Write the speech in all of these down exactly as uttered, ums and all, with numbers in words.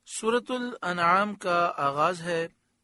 سورۃ الانعام کا آغاز ہے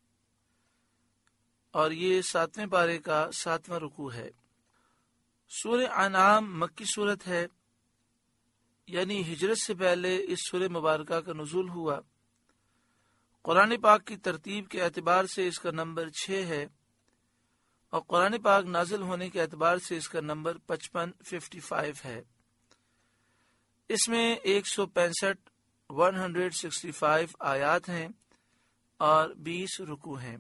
اور یہ ساتویں پارے کا ساتواں رکوع ہے۔ سورہ انعام مکی سورت ہے، یعنی ہجرت سے پہلے اس سورہ مبارکہ کا نزول ہوا۔ قرآن پاک کی ترتیب کے اعتبار سے اس کا نمبر چھ ہے اور قرآن پاک نازل ہونے کے اعتبار سے اس کا نمبر پچپن ففٹی فائیو ہے۔ اس میں ایک سو پینسٹھ ون ہنڈریڈ سکسٹی فائیو آیات ہیں اور بیس رکوع ہیں۔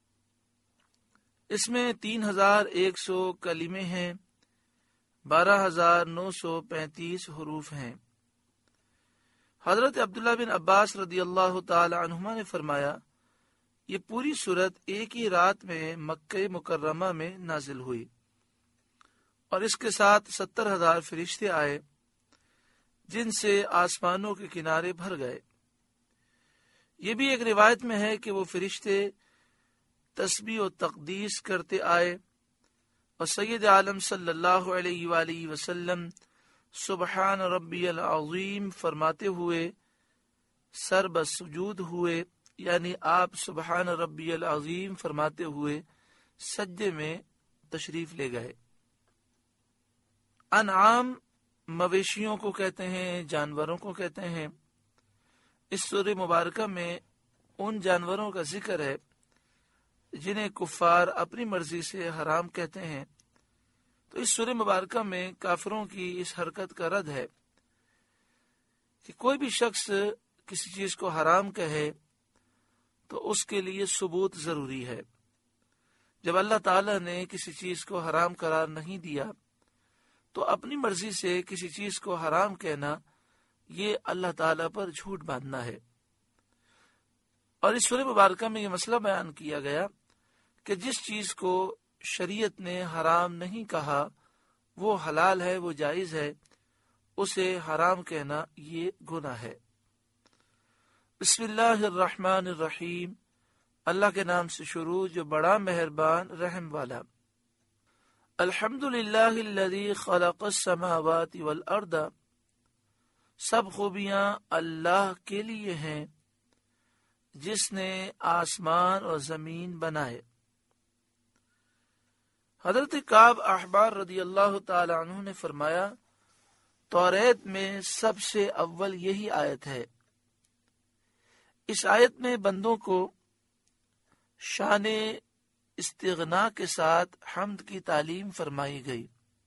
اس میں تین ہزار ایک سو کلمے ہیں، بارہ ہزار نو سو پینتیس حروف ہیں۔ حضرت عبداللہ بن عباس رضی اللہ تعالی عنہما نے فرمایا، یہ پوری سورت ایک ہی رات میں مکہ مکرمہ میں نازل ہوئی اور اس کے ساتھ ستر ہزار فرشتے آئے جن سے آسمانوں کے کنارے بھر گئے۔ یہ بھی ایک روایت میں ہے کہ وہ فرشتے تسبیح و تقدیس کرتے آئے اور سید عالم صلی اللہ علیہ وآلہ وسلم سبحان ربی العظیم فرماتے ہوئے سر بسجود ہوئے، یعنی آپ سبحان ربی العظیم فرماتے ہوئے سجدے میں تشریف لے گئے۔ انعام مویشیوں کو کہتے ہیں، جانوروں کو کہتے ہیں۔ اس سورہ مبارکہ میں ان جانوروں کا ذکر ہے جنہیں کفار اپنی مرضی سے حرام کہتے ہیں، تو اس سورہ مبارکہ میں کافروں کی اس حرکت کا رد ہے کہ کوئی بھی شخص کسی چیز کو حرام کہے تو اس کے لیے ثبوت ضروری ہے۔ جب اللہ تعالی نے کسی چیز کو حرام قرار نہیں دیا تو اپنی مرضی سے کسی چیز کو حرام کہنا یہ اللہ تعالی پر جھوٹ باندھنا ہے۔ اور اس سورہ مبارکہ میں یہ مسئلہ بیان کیا گیا کہ جس چیز کو شریعت نے حرام نہیں کہا وہ حلال ہے، وہ جائز ہے، اسے حرام کہنا یہ گناہ ہے۔ بسم اللہ الرحمن الرحیم، اللہ کے نام سے شروع جو بڑا مہربان رحم والا۔ الحمد للہ الذی خلق السماوات والارض، سب خوبیاں اللہ کے لیے ہیں جس نے آسمان اور زمین بنائے۔ حضرت کعب احبار رضی اللہ تعالی عنہ نے فرمایا، توریت میں سب سے اول یہی آیت ہے۔ اس آیت میں بندوں کو شان استغنا کے ساتھ حمد کی تعلیم فرمائی گئی۔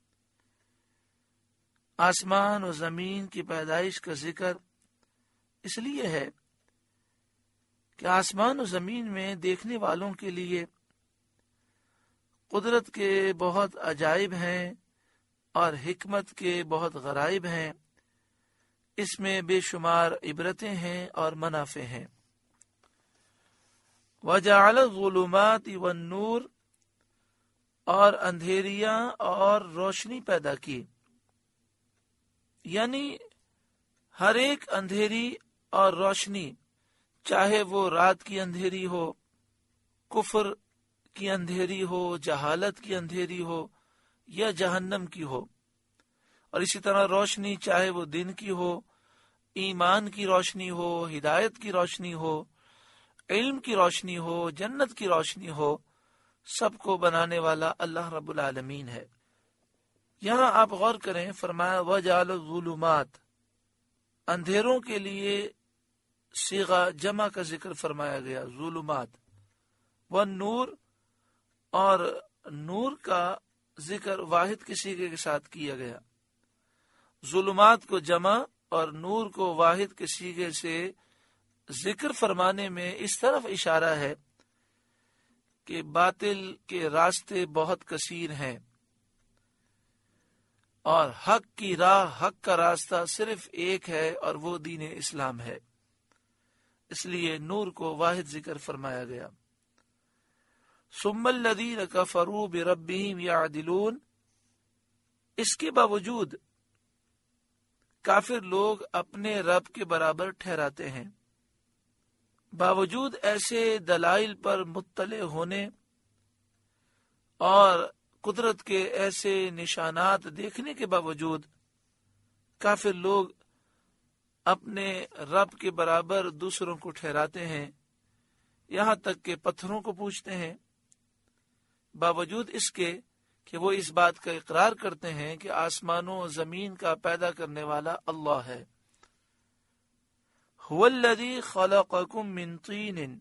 آسمان و زمین کی پیدائش کا ذکر اس لیے ہے کہ آسمان و زمین میں دیکھنے والوں کے لیے قدرت کے بہت عجائب ہیں اور حکمت کے بہت غرائب ہیں، اس میں بے شمار عبرتیں ہیں اور منافع ہیں۔ وَجَعَلَ الظُّلُمَاتِ وَالنُّورِ، اور اندھیریاں اور روشنی پیدا کی، یعنی ہر ایک اندھیری اور روشنی، چاہے وہ رات کی اندھیری ہو، کفر کی اندھیری ہو، جہالت کی اندھیری ہو یا جہنم کی ہو، اور اسی طرح روشنی چاہے وہ دن کی ہو، ایمان کی روشنی ہو، ہدایت کی روشنی ہو، علم کی روشنی ہو، جنت کی روشنی ہو، سب کو بنانے والا اللہ رب العالمین ہے۔ یہاں آپ غور کریں، فرمایا وَجَعَلَ الظُّلُمَاتِ، اندھیروں کے لیے صیغہ جمع کا ذکر فرمایا گیا، ظلمات، والنور، اور نور کا ذکر واحد کے صیغے کے ساتھ کیا گیا۔ ظلمات کو جمع اور نور کو واحد کے صیغے سے ذکر فرمانے میں اس طرف اشارہ ہے کہ باطل کے راستے کثیر کثیر ہیں اور حق کی راہ، حق کا راستہ صرف ایک ہے اور وہ دین اسلام ہے، اس لیے نور کو واحد ذکر فرمایا گیا۔ ثم الذین کفروا بربہم یعدلون، اس کے باوجود کافر لوگ اپنے رب کے برابر ٹھہراتے ہیں، باوجود ایسے دلائل پر مطلع ہونے اور قدرت کے ایسے نشانات دیکھنے کے باوجود کافر لوگ اپنے رب کے برابر دوسروں کو ٹھہراتے ہیں، یہاں تک کہ پتھروں کو پوجتے ہیں، باوجود اس کے کہ وہ اس بات کا اقرار کرتے ہیں کہ آسمانوں و زمین کا پیدا کرنے والا اللہ ہے۔ هو الذی خلقکم من طین،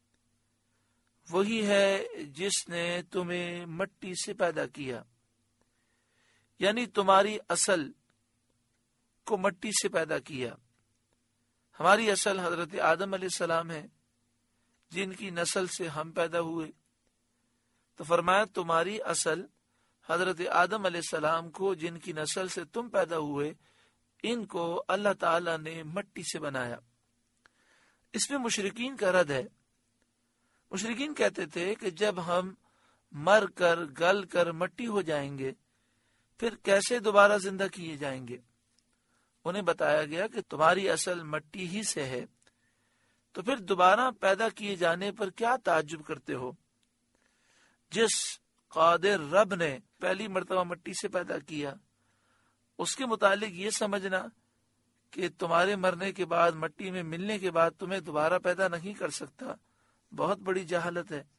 وہی ہے جس نے تمہیں مٹی سے پیدا کیا، یعنی تمہاری اصل کو مٹی سے پیدا کیا۔ ہماری اصل حضرت آدم علیہ السلام ہے، جن کی نسل سے ہم پیدا ہوئے، تو فرمایا تمہاری اصل حضرت آدم علیہ السلام کو، جن کی نسل سے تم پیدا ہوئے، ان کو اللہ تعالی نے مٹی سے بنایا۔ اس میں مشرکین کا رد ہے۔ مشرکین کہتے تھے کہ جب ہم مر کر گل کر مٹی ہو جائیں گے پھر کیسے دوبارہ زندہ کیے جائیں گے؟ انہیں بتایا گیا کہ تمہاری اصل مٹی ہی سے ہے، تو پھر دوبارہ پیدا کیے جانے پر کیا تعجب کرتے ہو؟ جس قادر رب نے پہلی مرتبہ مٹی سے پیدا کیا، اس کے متعلق یہ سمجھنا کہ تمہارے مرنے کے بعد، مٹی میں ملنے کے بعد تمہیں دوبارہ پیدا نہیں کر سکتا، بہت بڑی جہالت ہے۔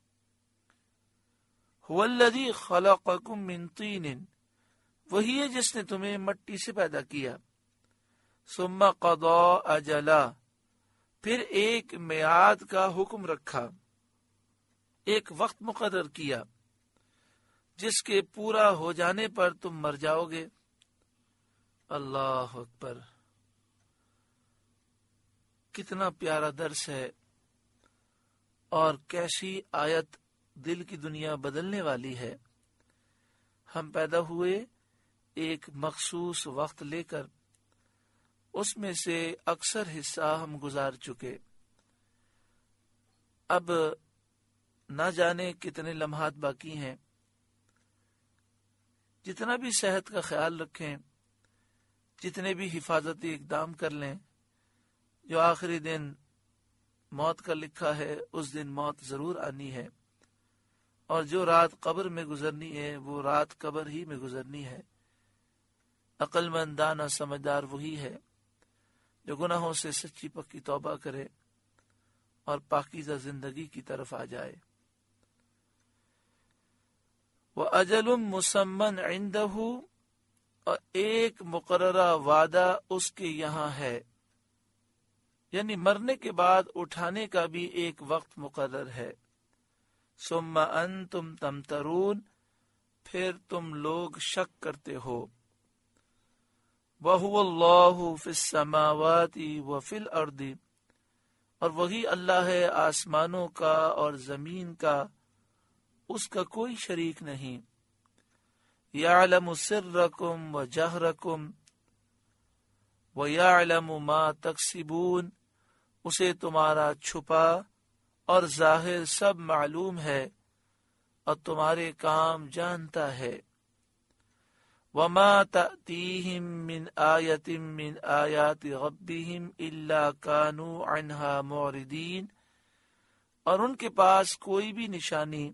هو الذی خلقکم من طین، وہی ہے جس نے تمہیں مٹی سے پیدا کیا۔ ثم قضا اجلا، پھر ایک میعاد کا حکم رکھا، ایک وقت مقرر کیا جس کے پورا ہو جانے پر تم مر جاؤ گے۔ اللہ اکبر، کتنا پیارا درس ہے، اور کیسی آیت دل کی دنیا بدلنے والی ہے۔ ہم پیدا ہوئے ایک مخصوص وقت لے کر، اس میں سے اکثر حصہ ہم گزار چکے، اب نہ جانے کتنے لمحات باقی ہیں۔ جتنا بھی صحت کا خیال رکھیں، جتنے بھی حفاظتی اقدام کر لیں، جو آخری دن موت کا لکھا ہے اس دن موت ضرور آنی ہے، اور جو رات قبر میں گزرنی ہے وہ رات قبر ہی میں گزرنی ہے۔ عقل مند دانا سمجھدار وہی ہے جو گناہوں سے سچی پکی توبہ کرے اور پاکیزہ زندگی کی طرف آ جائے۔ وَأَجَلٌ مُّسَمًّى عِندَهُ، اور ایک مقررہ وعدہ اس کے یہاں ہے، یعنی مرنے کے بعد اٹھانے کا بھی ایک وقت مقرر ہے۔ ثم انتم تمترون، پھر تم لوگ شک کرتے ہو۔ وَهُوَ اللَّهُ فِي السَّمَاوَاتِ وَفِي الْأَرْضِ، اور وہی اللہ ہے آسمانوں کا اور زمین کا، اس کا کوئی شریک نہیں۔ يَعْلَمُ سِرَّكُمْ وَجَهْرَكُمْ وَيَعْلَمُ مَا تَكْسِبُونَ، اسے تمہارا چھپا اور ظاہر سب معلوم ہے، اور تمہارے کام جانتا ہے۔ وَمَا تَأْتِيهِم مِّنْ آيَةٍ مِّنْ آيَاتِ رَبِّهِمْ إِلَّا كَانُوا عَنْهَا مُعْرِضِينَ، اور ان کے پاس کوئی بھی نشانی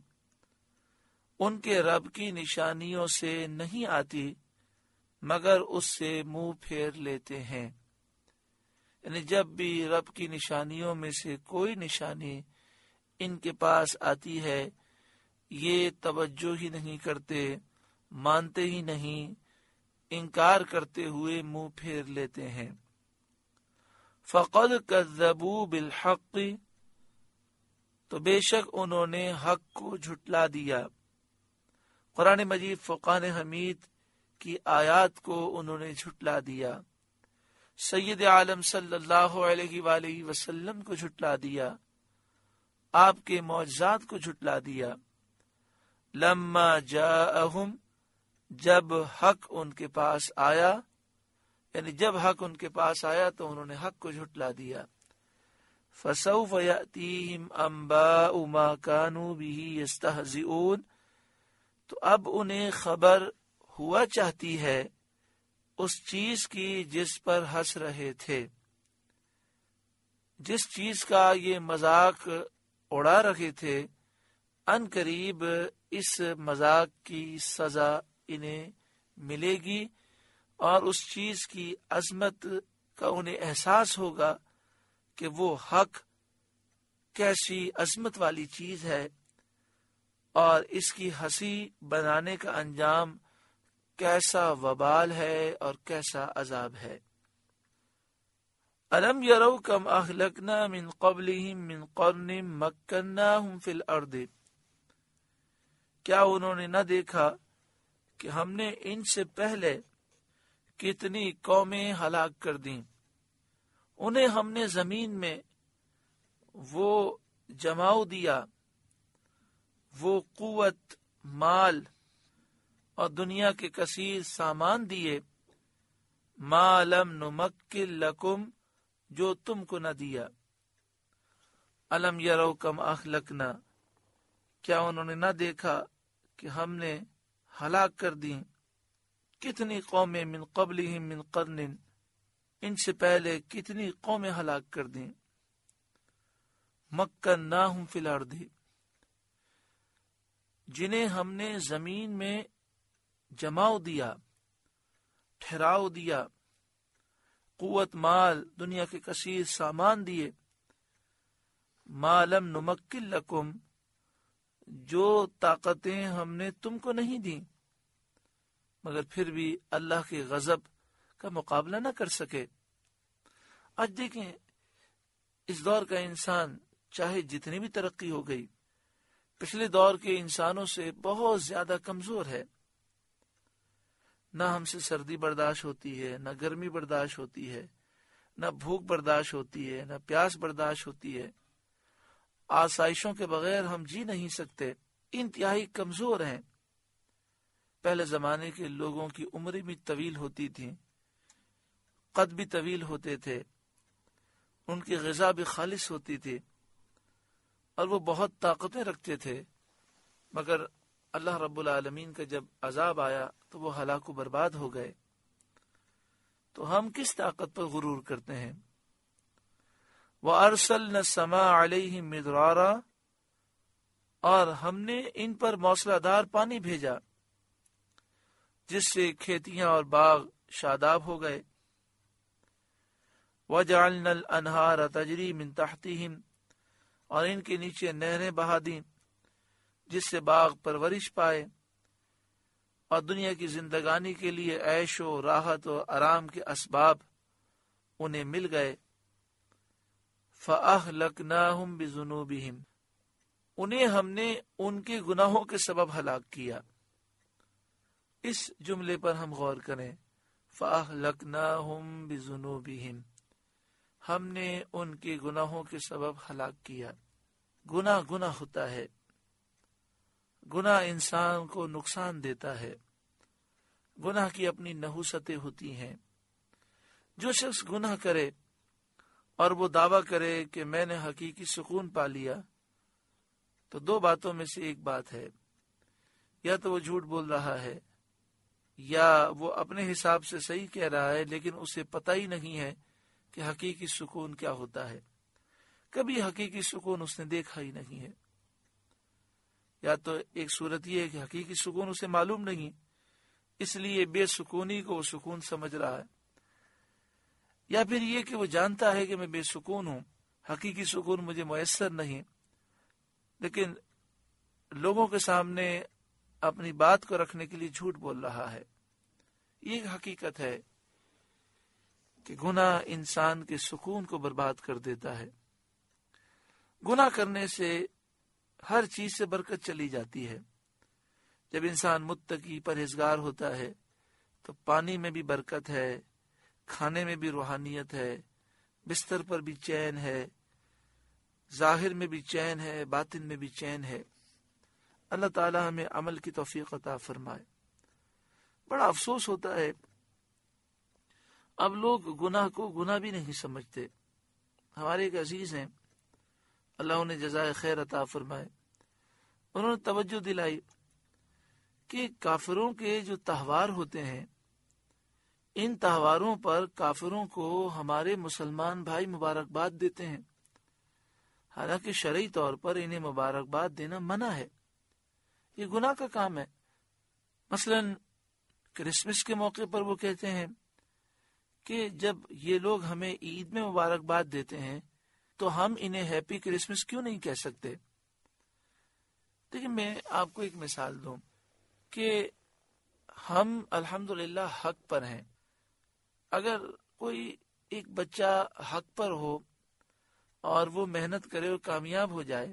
ان کے رب کی نشانیوں سے نہیں آتی مگر اس سے منہ پھیر لیتے ہیں۔ یعنی جب بھی رب کی نشانیوں میں سے کوئی نشانی ان کے پاس آتی ہے، یہ توجہ ہی نہیں کرتے، مانتے ہی نہیں، انکار کرتے ہوئے منہ پھیر لیتے ہیں۔ فَقَدْ كَذَّبُوا بِالْحَقِّ، تو بے شک انہوں نے حق کو جھٹلا دیا۔ قرآن مجید فرقان حمید کی آیات کو انہوں نے جھٹلا دیا، سید عالم صلی اللہ علیہ وآلہ وسلم کو جھٹلا دیا، آپ کے معجزات کو جھٹلا دیا۔ لما جاءہم، جب حق ان کے پاس آیا، یعنی جب حق ان کے پاس آیا تو انہوں نے حق کو جھٹلا دیا۔ فسوف یأتیہم انباء ما کانوا بہ یستہزئون، تو اب انہیں خبر ہوا چاہتی ہے اس چیز کی جس پر ہنس رہے تھے، جس چیز کا یہ مذاق اڑا رہے تھے، ان قریب اس مذاق کی سزا انہیں ملے گی، اور اس چیز کی عظمت کا انہیں احساس ہوگا کہ وہ حق کیسی عظمت والی چیز ہے اور اس کی ہنسی بنانے کا انجام کیسا وبال ہے اور کیسا عذاب ہے۔ الم یرو کم اہلکنا من قبلہم من قرن مکناہم فی الارض، کیا انہوں نے نہ دیکھا کہ ہم نے ان سے پہلے کتنی قومیں ہلاک کر دیں، انہیں ہم نے زمین میں وہ جماؤ دیا، وہ قوت، مال اور دنیا کے کثیر سامان دیے، ما لم نمکن لکم، جو تم کو نہ دیا۔ الم یرو کم اہلکنا، کیا انہوں نے نہ دیکھا کہ ہم نے ہلاک کر دیں کتنی قومیں من قبلہم من قرن، ان سے پہلے کتنی قومیں ہلاک کر دیں، مکناہم فی الارض، جنہیں ہم نے زمین میں جماؤ دیا، ٹھہراؤ دیا، قوت، مال، دنیا کے کثیر سامان دیے، ما لم نمکن لکم، جو طاقتیں ہم نے تم کو نہیں دیں، مگر پھر بھی اللہ کے غضب کا مقابلہ نہ کر سکے۔ آج دیکھیں اس دور کا انسان چاہے جتنی بھی ترقی ہو گئی، پچھلے دور کے انسانوں سے بہت زیادہ کمزور ہے۔ نہ ہم سے سردی برداشت ہوتی ہے، نہ گرمی برداشت ہوتی ہے، نہ بھوک برداشت ہوتی ہے، نہ پیاس برداشت ہوتی ہے، آسائشوں کے بغیر ہم جی نہیں سکتے، انتہائی کمزور ہیں۔ پہلے زمانے کے لوگوں کی عمریں بھی طویل ہوتی تھیں، قد بھی طویل ہوتے تھے، ان کی غذا بھی خالص ہوتی تھی اور وہ بہت طاقتیں رکھتے تھے، مگر اللہ رب العالمین کا جب عذاب آیا تو وہ ہلاک و برباد ہو گئے۔ تو ہم کس طاقت پر غرور کرتے ہیں؟ وَأَرْسَلْنَا السَّمَاءَ عَلَيْهِمْ مِدْرَارًا، اور ہم نے ان پر موسلا دار پانی بھیجا جس سے کھیتیاں اور باغ شاداب ہو گئے۔ وَجَعَلْنَا الْأَنْهَارَ تَجْرِي مِنْ تَحْتِهِمْ، اور ان کے نیچے نہریں بہا دیں جس سے باغ پرورش پائے اور دنیا کی زندگانی کے لیے عیش و راحت و آرام کے اسباب انہیں مل گئے۔ فَأَهْلَكْنَاهُمْ بِذُنُوبِهِمْ، انہیں ہم نے ان کے گناہوں کے سبب ہلاک کیا۔ اس جملے پر ہم غور کریں، فَأَهْلَكْنَاهُمْ بِذُنُوبِهِمْ، ہم نے ان کے گناہوں کے سبب ہلاک کیا۔ گناہ گناہ ہوتا ہے، گناہ انسان کو نقصان دیتا ہے، گناہ کی اپنی نحوستیں ہوتی ہیں۔ جو شخص گناہ کرے اور وہ دعویٰ کرے کہ میں نے حقیقی سکون پا لیا، تو دو باتوں میں سے ایک بات ہے، یا تو وہ جھوٹ بول رہا ہے یا وہ اپنے حساب سے صحیح کہہ رہا ہے، لیکن اسے پتہ ہی نہیں ہے کہ حقیقی سکون کیا ہوتا ہے، کبھی حقیقی سکون اس نے دیکھا ہی نہیں ہے۔ یا تو ایک صورت یہ ہے کہ حقیقی سکون اسے معلوم نہیں، اس لیے بے سکونی کو وہ سکون سمجھ رہا ہے، یا پھر یہ کہ وہ جانتا ہے کہ میں بے سکون ہوں، حقیقی سکون مجھے میسر نہیں، لیکن لوگوں کے سامنے اپنی بات کو رکھنے کے لیے جھوٹ بول رہا ہے۔ یہ ایک حقیقت ہے کہ گناہ انسان کے سکون کو برباد کر دیتا ہے۔ گناہ کرنے سے ہر چیز سے برکت چلی جاتی ہے۔ جب انسان متقی پرہیزگار ہوتا ہے تو پانی میں بھی برکت ہے، کھانے میں بھی روحانیت ہے، بستر پر بھی چین ہے، ظاہر میں بھی چین ہے، باطن میں بھی چین ہے۔ اللہ تعالی ہمیں عمل کی توفیق عطا فرمائے۔ بڑا افسوس ہوتا ہے اب لوگ گناہ کو گناہ بھی نہیں سمجھتے۔ ہمارے ایک عزیز ہیں، اللہ انہیں جزائے خیر عطا فرمائے، انہوں نے توجہ دلائی کہ کافروں کے جو تہوار ہوتے ہیں، ان تہواروں پر کافروں کو ہمارے مسلمان بھائی مبارکباد دیتے ہیں، حالانکہ شرعی طور پر انہیں مبارکباد دینا منع ہے، یہ گناہ کا کام ہے۔ مثلا کرسمس کے موقع پر وہ کہتے ہیں کہ جب یہ لوگ ہمیں عید میں مبارکباد دیتے ہیں تو ہم انہیں ہیپی کرسمس کیوں نہیں کہہ سکتے؟ دیکھیں میں آپ کو ایک مثال دوں کہ ہم الحمدللہ حق پر ہیں. اگر کوئی ایک بچہ حق پر ہو اور وہ محنت کرے اور کامیاب ہو جائے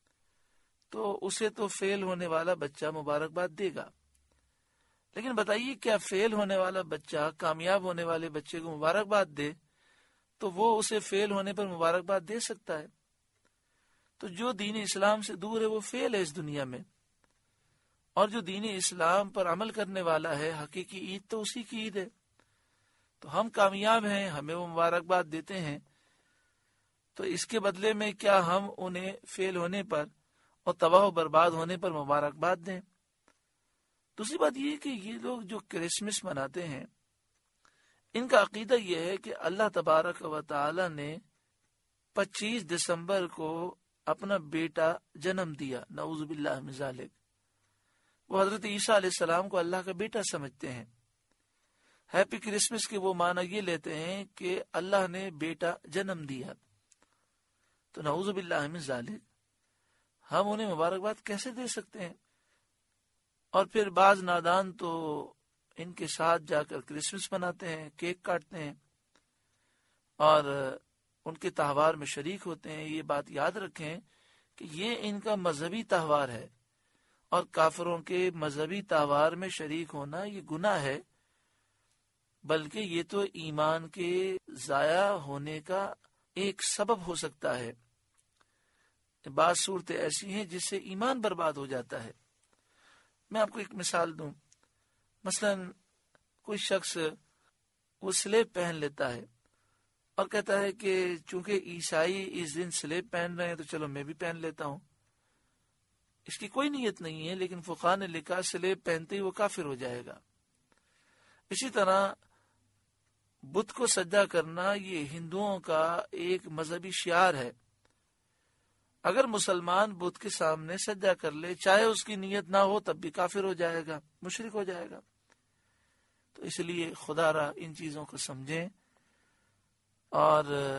تو اسے تو فیل ہونے والا بچہ مبارکباد دے گا. لیکن بتائیے کیا فیل ہونے والا بچہ کامیاب ہونے والے بچے کو مبارکباد دے تو وہ اسے فیل ہونے پر مبارکباد دے سکتا ہے؟ تو جو دین اسلام سے دور ہے وہ فیل ہے اس دنیا میں، اور جو دین اسلام پر عمل کرنے والا ہے حقیقی عید تو اسی کی عید ہے. تو ہم کامیاب ہیں، ہمیں وہ مبارکباد دیتے ہیں، تو اس کے بدلے میں کیا ہم انہیں فیل ہونے پر اور تباہ و برباد ہونے پر مبارکباد دیں؟ دوسری بات یہ کہ یہ لوگ جو کرسمس مناتے ہیں ان کا عقیدہ یہ ہے کہ اللہ تبارک و تعالی نے پچیس دسمبر کو اپنا بیٹا جنم دیا. نعوذ باللہ من ذالک. وہ حضرت عیسیٰ علیہ السلام کو اللہ کا بیٹا سمجھتے ہیں. ہیپی کرسمس کے وہ معنی یہ لیتے ہیں کہ اللہ نے بیٹا جنم دیا. تو نعوذ باللہ من ذالک ہم انہیں مبارکباد کیسے دے سکتے ہیں؟ اور پھر بعض نادان تو ان کے ساتھ جا کر کرسمس مناتے ہیں، کیک کاٹتے ہیں اور ان کے تہوار میں شریک ہوتے ہیں. یہ بات یاد رکھیں کہ یہ ان کا مذہبی تہوار ہے، اور کافروں کے مذہبی تہوار میں شریک ہونا یہ گناہ ہے، بلکہ یہ تو ایمان کے ضائع ہونے کا ایک سبب ہو سکتا ہے. بعض صورتیں ایسی ہیں جس سے ایمان برباد ہو جاتا ہے. میں آپ کو ایک مثال دوں. مثلا کوئی شخص وہ سلیب پہن لیتا ہے اور کہتا ہے کہ چونکہ عیسائی اس دن سلیب پہن رہے ہیں تو چلو میں بھی پہن لیتا ہوں. اس کی کوئی نیت نہیں ہے، لیکن فقہاء نے لکھا سلیب پہنتے ہی وہ کافر ہو جائے گا. اسی طرح بت کو سجدہ کرنا یہ ہندوؤں کا ایک مذہبی شعار ہے. اگر مسلمان بت کے سامنے سجدہ کر لے چاہے اس کی نیت نہ ہو تب بھی کافر ہو جائے گا، مشرک ہو جائے گا. تو اس لیے خدا را ان چیزوں کو سمجھیں اور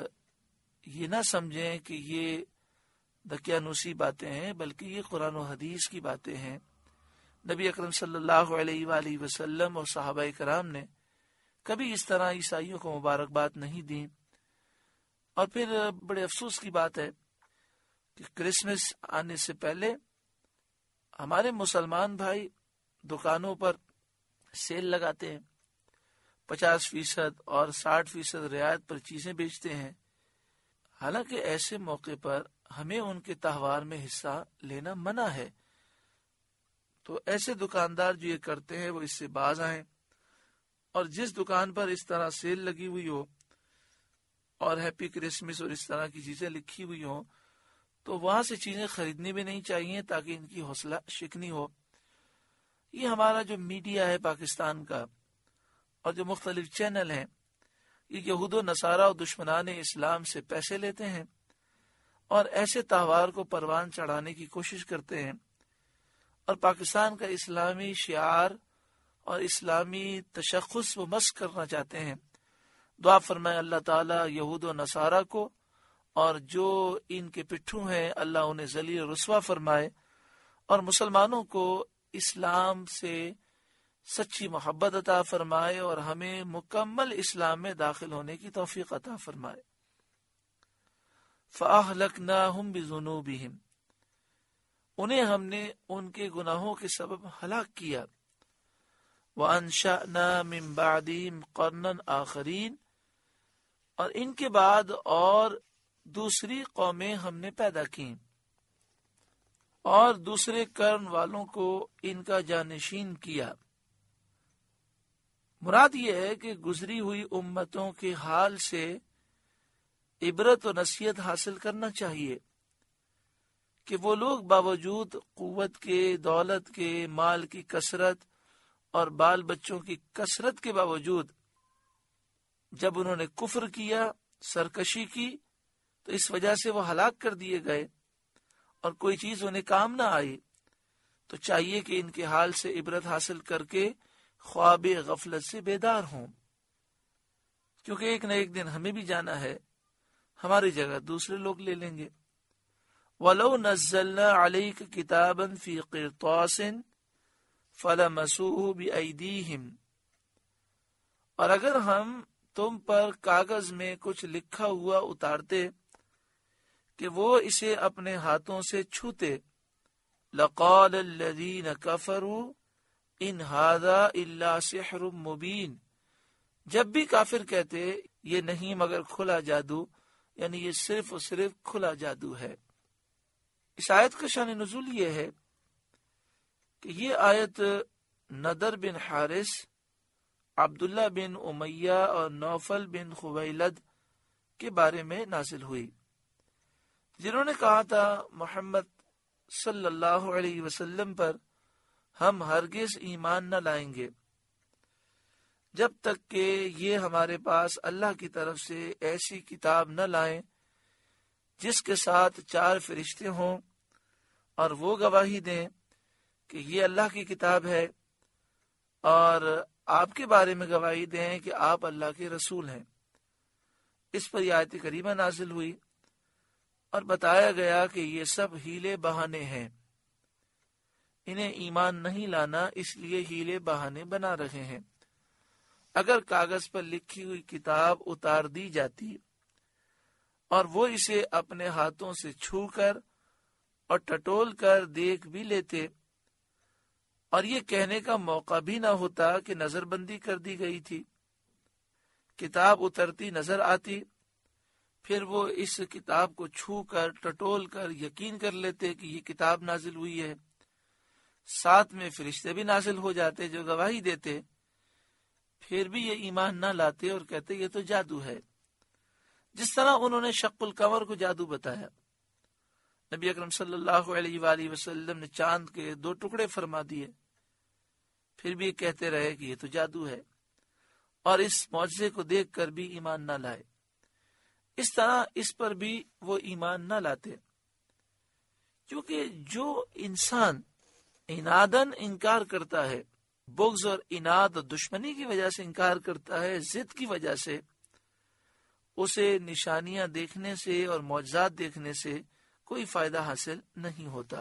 یہ نہ سمجھیں کہ یہ دقیانوسی باتیں ہیں، بلکہ یہ قرآن و حدیث کی باتیں ہیں. نبی اکرم صلی اللہ علیہ وآلہ وسلم اور صحابہ کرام نے کبھی اس طرح عیسائیوں کو مبارکباد نہیں دی. اور پھر بڑے افسوس کی بات ہے کہ کرسمس آنے سے پہلے ہمارے مسلمان بھائی دکانوں پر سیل لگاتے ہیں، پچاس فیصد اور ساٹھ فیصد رعایت پر چیزیں بیچتے ہیں. حالانکہ ایسے موقع پر ہمیں ان کے تہوار میں حصہ لینا منع ہے. تو ایسے دکاندار جو یہ کرتے ہیں وہ اس سے باز آئیں، اور جس دکان پر اس طرح سیل لگی ہوئی ہو اور ہیپی کرسمس اور اس طرح کی چیزیں لکھی ہوئی ہوں تو وہاں سے چیزیں خریدنی بھی نہیں چاہیے تاکہ ان کی حوصلہ شکنی ہو. یہ ہمارا جو میڈیا ہے پاکستان کا اور جو مختلف چینل ہیں یہ یہود و نصارہ اور دشمنان اسلام سے پیسے لیتے ہیں اور ایسے تہوار کو پروان چڑھانے کی کوشش کرتے ہیں اور پاکستان کا اسلامی شعار اور اسلامی تشخص وہ مسخ کرنا چاہتے ہیں. دعا فرمائے اللہ تعالیٰ یہود و نصارہ کو اور جو ان کے پٹھوں ہیں اللہ انہیں ذلیل و رسوا فرمائے، اور مسلمانوں کو اسلام سے سچی محبت عطا فرمائے اور ہمیں مکمل اسلام میں داخل ہونے کی توفیق عطا فرمائے. فَأَهْلَكْنَاهُمْ بِذُنُوبِهِمْ انہیں ہم نے ان کے گناہوں کے سبب ہلاک کیا. وَأَنشَأْنَا مِن بَعْدِهِمْ قَرْنًا آخَرِينَ اور ان کے بعد اور دوسری قومیں ہم نے پیدا کی اور دوسرے قرن والوں کو ان کا جانشین کیا. مراد یہ ہے کہ گزری ہوئی امتوں کے حال سے عبرت و نصیحت حاصل کرنا چاہیے کہ وہ لوگ باوجود قوت کے، دولت کے، مال کی کثرت اور بال بچوں کی کثرت کے باوجود جب انہوں نے کفر کیا، سرکشی کی، تو اس وجہ سے وہ ہلاک کر دیے گئے اور کوئی چیز انہیں کام نہ آئی. تو چاہیے کہ ان کے حال سے عبرت حاصل کر کے خواب غفلت سے بیدار ہوں. کیونکہ ایک نہ ایک دن ہمیں بھی جانا ہے، ہماری جگہ دوسرے لوگ لے لیں گے۔ وَلَوْ نَزَّلْنَا عَلَيْكَ كِتَابًا فِي قِرْطَاسٍ فَلَمَسُوهُ بِأَيْدِيهِمْ، اور اگر ہم تم پر کاغذ میں کچھ لکھا ہوا اتارتے کہ وہ اسے اپنے ہاتھوں سے چھوتے، لَقَالَ الَّذِينَ كَفَرُوا إِنْ هَذَا إِلَّا سِحْرٌ مُبِينٌ، جب بھی کافر کہتے یہ نہیں مگر کھلا جادو، یعنی یہ صرف اور صرف کھلا جادو ہے۔ اس آیت کا شان نزول یہ ہے کہ یہ آیت نضر بن حارث، عبداللہ بن امیہ اور نوفل بن خویلد کے بارے میں نازل ہوئی، جنہوں نے کہا تھا محمد صلی اللہ علیہ وسلم پر ہم ہرگز ایمان نہ لائیں گے جب تک کہ یہ ہمارے پاس اللہ کی طرف سے ایسی کتاب نہ لائیں جس کے ساتھ چار فرشتے ہوں اور وہ گواہی دیں کہ یہ اللہ کی کتاب ہے، اور آپ کے بارے میں گواہی دیں کہ آپ اللہ کے رسول ہیں۔ اس پر یہ آیت کریمہ نازل ہوئی اور بتایا گیا کہ یہ سب ہیلے بہانے ہیں، انہیں ایمان نہیں لانا، اس لیے ہیلے بہانے بنا رہے ہیں۔ اگر کاغذ پر لکھی ہوئی کتاب اتار دی جاتی اور وہ اسے اپنے ہاتھوں سے چھو کر اور ٹٹول کر دیکھ بھی لیتے، اور یہ کہنے کا موقع بھی نہ ہوتا کہ نظر بندی کر دی گئی تھی، کتاب اترتی نظر آتی، پھر وہ اس کتاب کو چھو کر ٹٹول کر یقین کر لیتے کہ یہ کتاب نازل ہوئی ہے، ساتھ میں فرشتے بھی نازل ہو جاتے جو گواہی دیتے، پھر بھی یہ ایمان نہ لاتے اور کہتے یہ تو جادو ہے۔ جس طرح انہوں نے شق القمر کو جادو بتایا، نبی اکرم صلی اللہ علیہ وآلہ وسلم نے چاند کے دو ٹکڑے فرما دیے، پھر بھی کہتے رہے کہ یہ تو جادو ہے، اور اس معجزے کو دیکھ کر بھی ایمان نہ لائے۔ اس طرح اس پر بھی وہ ایمان نہ لاتے، کیونکہ جو انسان عنادن انکار کرتا ہے، بغض اور عناد اور دشمنی کی وجہ سے انکار کرتا ہے، ضد کی وجہ سے، اسے نشانیاں دیکھنے سے اور معجزات دیکھنے سے کوئی فائدہ حاصل نہیں ہوتا۔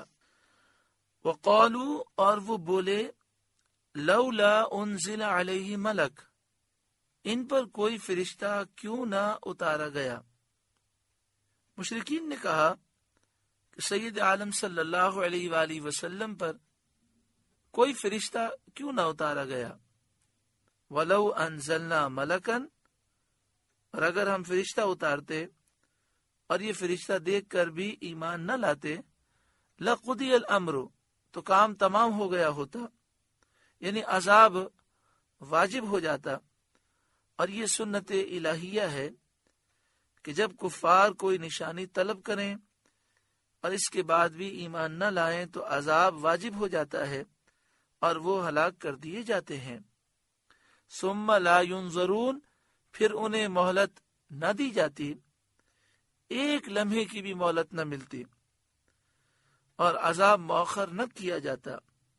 وقالوا، اور وہ بولے، لولا انزل علیہ ملک، ان پر کوئی فرشتہ کیوں نہ اتارا گیا۔ مشرکین نے کہا کہ سید عالم صلی اللہ علیہ وآلہ وسلم پر کوئی فرشتہ کیوں نہ اتارا گیا۔ ولو انزلنا ملکن، اور اگر ہم فرشتہ اتارتے اور یہ فرشتہ دیکھ کر بھی ایمان نہ لاتے، لقضی الامر، تو کام تمام ہو گیا ہوتا، یعنی عذاب واجب ہو جاتا۔ اور یہ سنت الہیہ ہے کہ جب کفار کوئی نشانی طلب کریں اور اس کے بعد بھی ایمان نہ لائیں تو عذاب واجب ہو جاتا ہے اور وہ ہلاک کر دیے جاتے ہیں۔ ثم لا ينظرون، پھر انہیں مہلت نہ دی جاتی، ایک لمحے کی بھی مہلت نہ ملتی، اور عذاب مؤخر نہ کیا جاتا۔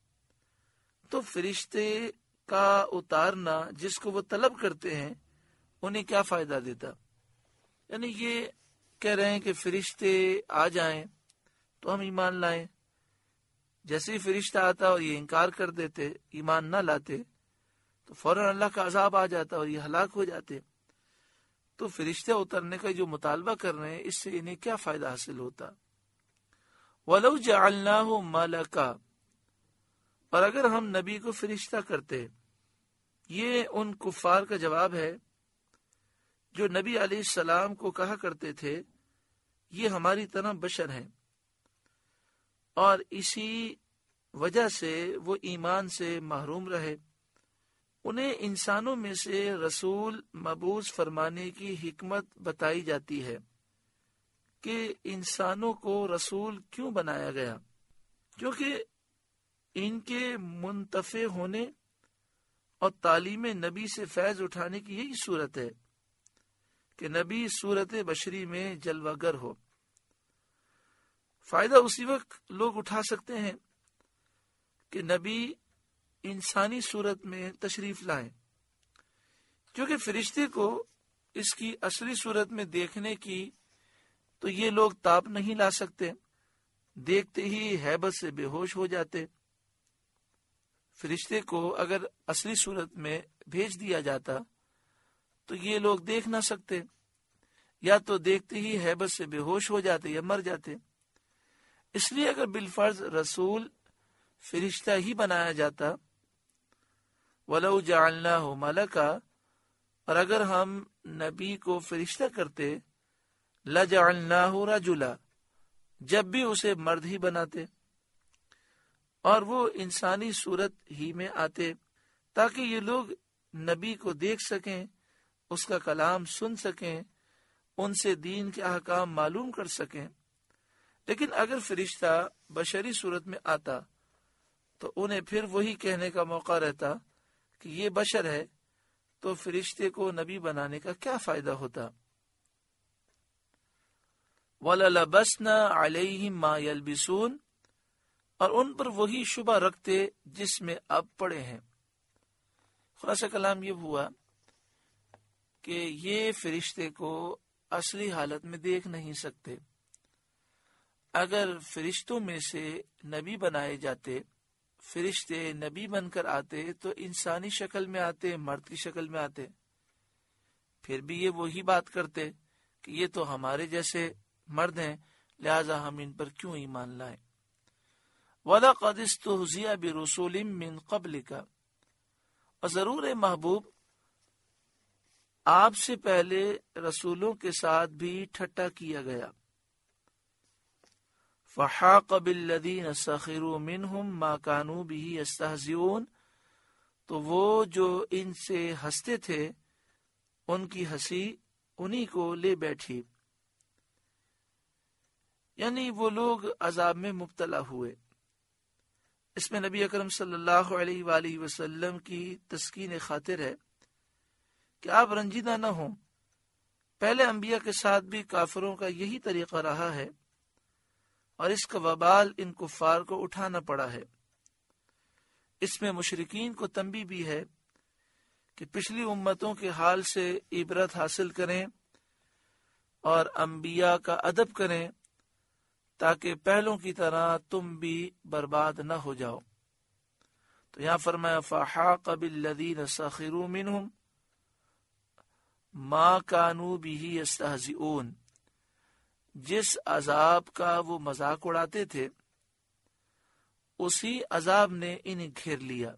تو فرشتے کا اتارنا جس کو وہ طلب کرتے ہیں انہیں کیا فائدہ دیتا؟ یعنی یہ کہہ رہے ہیں کہ فرشتے آ جائیں تو ہم ایمان لائیں، جیسے ہی فرشتہ آتا اور یہ انکار کر دیتے، ایمان نہ لاتے، تو فوراً اللہ کا عذاب آ جاتا اور یہ ہلاک ہو جاتے۔ تو فرشتے اترنے کا جو مطالبہ کر رہے ہیں اس سے انہیں کیا فائدہ حاصل ہوتا؟ وَلَوْ جَعَلْنَاهُ مَلَكًا، اور اگر ہم نبی کو فرشتہ کرتے، یہ ان کفار کا جواب ہے جو نبی علیہ السلام کو کہا کرتے تھے یہ ہماری طرح بشر ہیں، اور اسی وجہ سے وہ ایمان سے محروم رہے۔ انہیں انسانوں میں سے رسول مبعوث فرمانے کی حکمت بتائی جاتی ہے کہ انسانوں کو رسول کیوں بنایا گیا، کیونکہ ان کے منتفع ہونے اور تعلیم نبی سے فیض اٹھانے کی یہی صورت ہے کہ نبی صورت بشری میں جلوہ گر ہو۔ فائدہ اسی وقت لوگ اٹھا سکتے ہیں کہ نبی انسانی صورت میں تشریف لائیں، کیونکہ فرشتے کو اس کی اصلی صورت میں دیکھنے کی تو یہ لوگ تاب نہیں لا سکتے، دیکھتے ہی ہیبت سے بے ہوش ہو جاتے۔ فرشتے کو اگر اصلی صورت میں بھیج دیا جاتا تو یہ لوگ دیکھ نہ سکتے، یا تو دیکھتے ہی ہیبت سے بے ہوش ہو جاتے یا مر جاتے۔ اس لیے اگر بالفرض رسول فرشتہ ہی بنایا جاتا، وَلَوْ جَعَلْنَاهُ مَلَكًا، اور اگر ہم نبی کو فرشتہ کرتے، لَجَعَلْنَاهُ رَجُلًا، جب بھی اسے مرد ہی بناتے، اور وہ انسانی صورت ہی میں آتے تاکہ یہ لوگ نبی کو دیکھ سکیں، اس کا کلام سن سکیں، ان سے دین کے احکام معلوم کر سکیں۔ لیکن اگر فرشتہ بشری صورت میں آتا تو انہیں پھر وہی کہنے کا موقع رہتا کہ یہ بشر ہے، تو فرشتے کو نبی بنانے کا کیا فائدہ ہوتا؟ وَلَلَبَسْنَا عَلَيْهِمْ مَا يَلْبِسُونَ، اور ان پر وہی شبہ رکھتے جس میں اب پڑے ہیں۔ خلاصہ کلام یہ ہوا کہ یہ فرشتے کو اصلی حالت میں دیکھ نہیں سکتے۔ اگر فرشتوں میں سے نبی بنائے جاتے، فرشتے نبی بن کر آتے تو انسانی شکل میں آتے، مرد کی شکل میں آتے، پھر بھی یہ وہی بات کرتے کہ یہ تو ہمارے جیسے مرد ہیں، لہذا ہم ان پر کیوں ایمان لائیں۔ وَلَقَدِ اسْتُهْزِئَ بِرُسُلٍ مِّن قَبْلِكَ، اور ضرور محبوب آپ سے پہلے رسولوں کے ساتھ بھی ٹھٹا کیا گیا۔ فَحَاقَ بِالَّذِينَ سَخِرُوا مِنْهُمْ مَا كَانُوا بِهِ يَسْتَهْزِئُونَ، تو وہ جو ان سے ہنستے تھے ان کی ہنسی انہی کو لے بیٹھی، یعنی وہ لوگ عذاب میں مبتلا ہوئے۔ اس میں نبی اکرم صلی اللہ علیہ وآلہ وسلم کی تسکین خاطر ہے کہ آپ رنجیدہ نہ ہوں۔ پہلے انبیاء کے ساتھ بھی کافروں کا یہی طریقہ رہا ہے، اور اس کا وبال ان کفار کو اٹھانا پڑا ہے۔ اس میں مشرکین کو تنبیہ بھی ہے کہ پچھلی امتوں کے حال سے عبرت حاصل کریں اور انبیاء کا ادب کریں تاکہ پہلوں کی طرح تم بھی برباد نہ ہو جاؤ۔ تو یہاں فرمایا فَحَاقَ بِالَّذِينَ سَخِرُوا مِنْهُمْ مَا كَانُوا بِهِ يَسْتَهْزِئُونَ، جس عذاب کا وہ مذاق اڑاتے تھے اسی عذاب نے انہیں گھیر لیا۔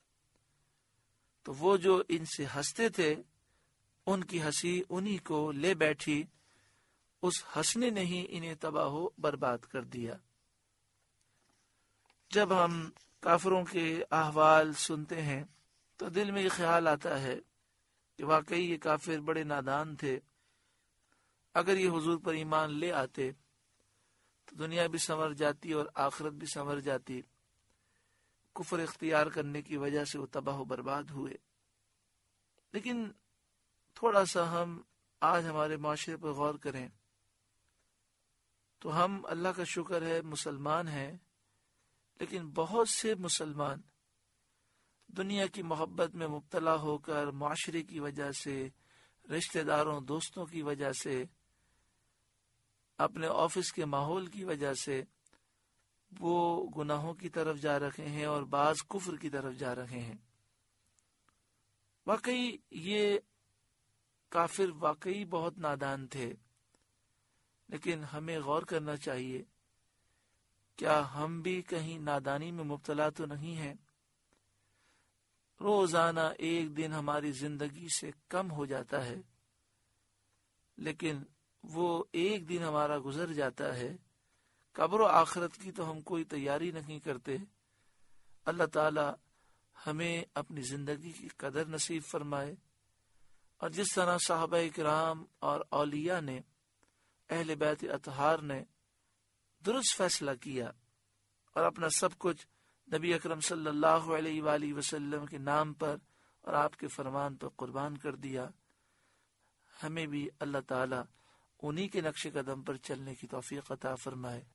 تو وہ جو ان سے ہنستے تھے ان کی ہنسی انہی کو لے بیٹھی، اس ہنسنے نے ہی انہیں تباہ و برباد کر دیا۔ جب ہم کافروں کے احوال سنتے ہیں تو دل میں یہ خیال آتا ہے کہ واقعی یہ کافر بڑے نادان تھے۔ اگر یہ حضور پر ایمان لے آتے تو دنیا بھی سنور جاتی اور آخرت بھی سنور جاتی۔ کفر اختیار کرنے کی وجہ سے وہ تباہ و برباد ہوئے۔ لیکن تھوڑا سا ہم آج ہمارے معاشرے پر غور کریں تو ہم اللہ کا شکر ہے مسلمان ہیں، لیکن بہت سے مسلمان دنیا کی محبت میں مبتلا ہو کر، معاشرے کی وجہ سے، رشتہ داروں دوستوں کی وجہ سے، اپنے آفس کے ماحول کی وجہ سے وہ گناہوں کی طرف جا رہے ہیں اور بعض کفر کی طرف جا رہے ہیں۔ واقعی یہ کافر واقعی بہت نادان تھے، لیکن ہمیں غور کرنا چاہیے، کیا ہم بھی کہیں نادانی میں مبتلا تو نہیں ہیں؟ روزانہ ایک دن ہماری زندگی سے کم ہو جاتا ہے، لیکن وہ ایک دن ہمارا گزر جاتا ہے، قبر و آخرت کی تو ہم کوئی تیاری نہیں کرتے۔ اللہ تعالی ہمیں اپنی زندگی کی قدر نصیب فرمائے، اور جس طرح صحابہ کرام اور اولیاء نے، اہل بیت اطہار نے درست فیصلہ کیا اور اپنا سب کچھ نبی اکرم صلی اللہ علیہ وآلہ وسلم کے نام پر اور آپ کے فرمان پر قربان کر دیا، ہمیں بھی اللہ تعالی انہی کے نقش قدم پر چلنے کی توفیق عطا فرمائے۔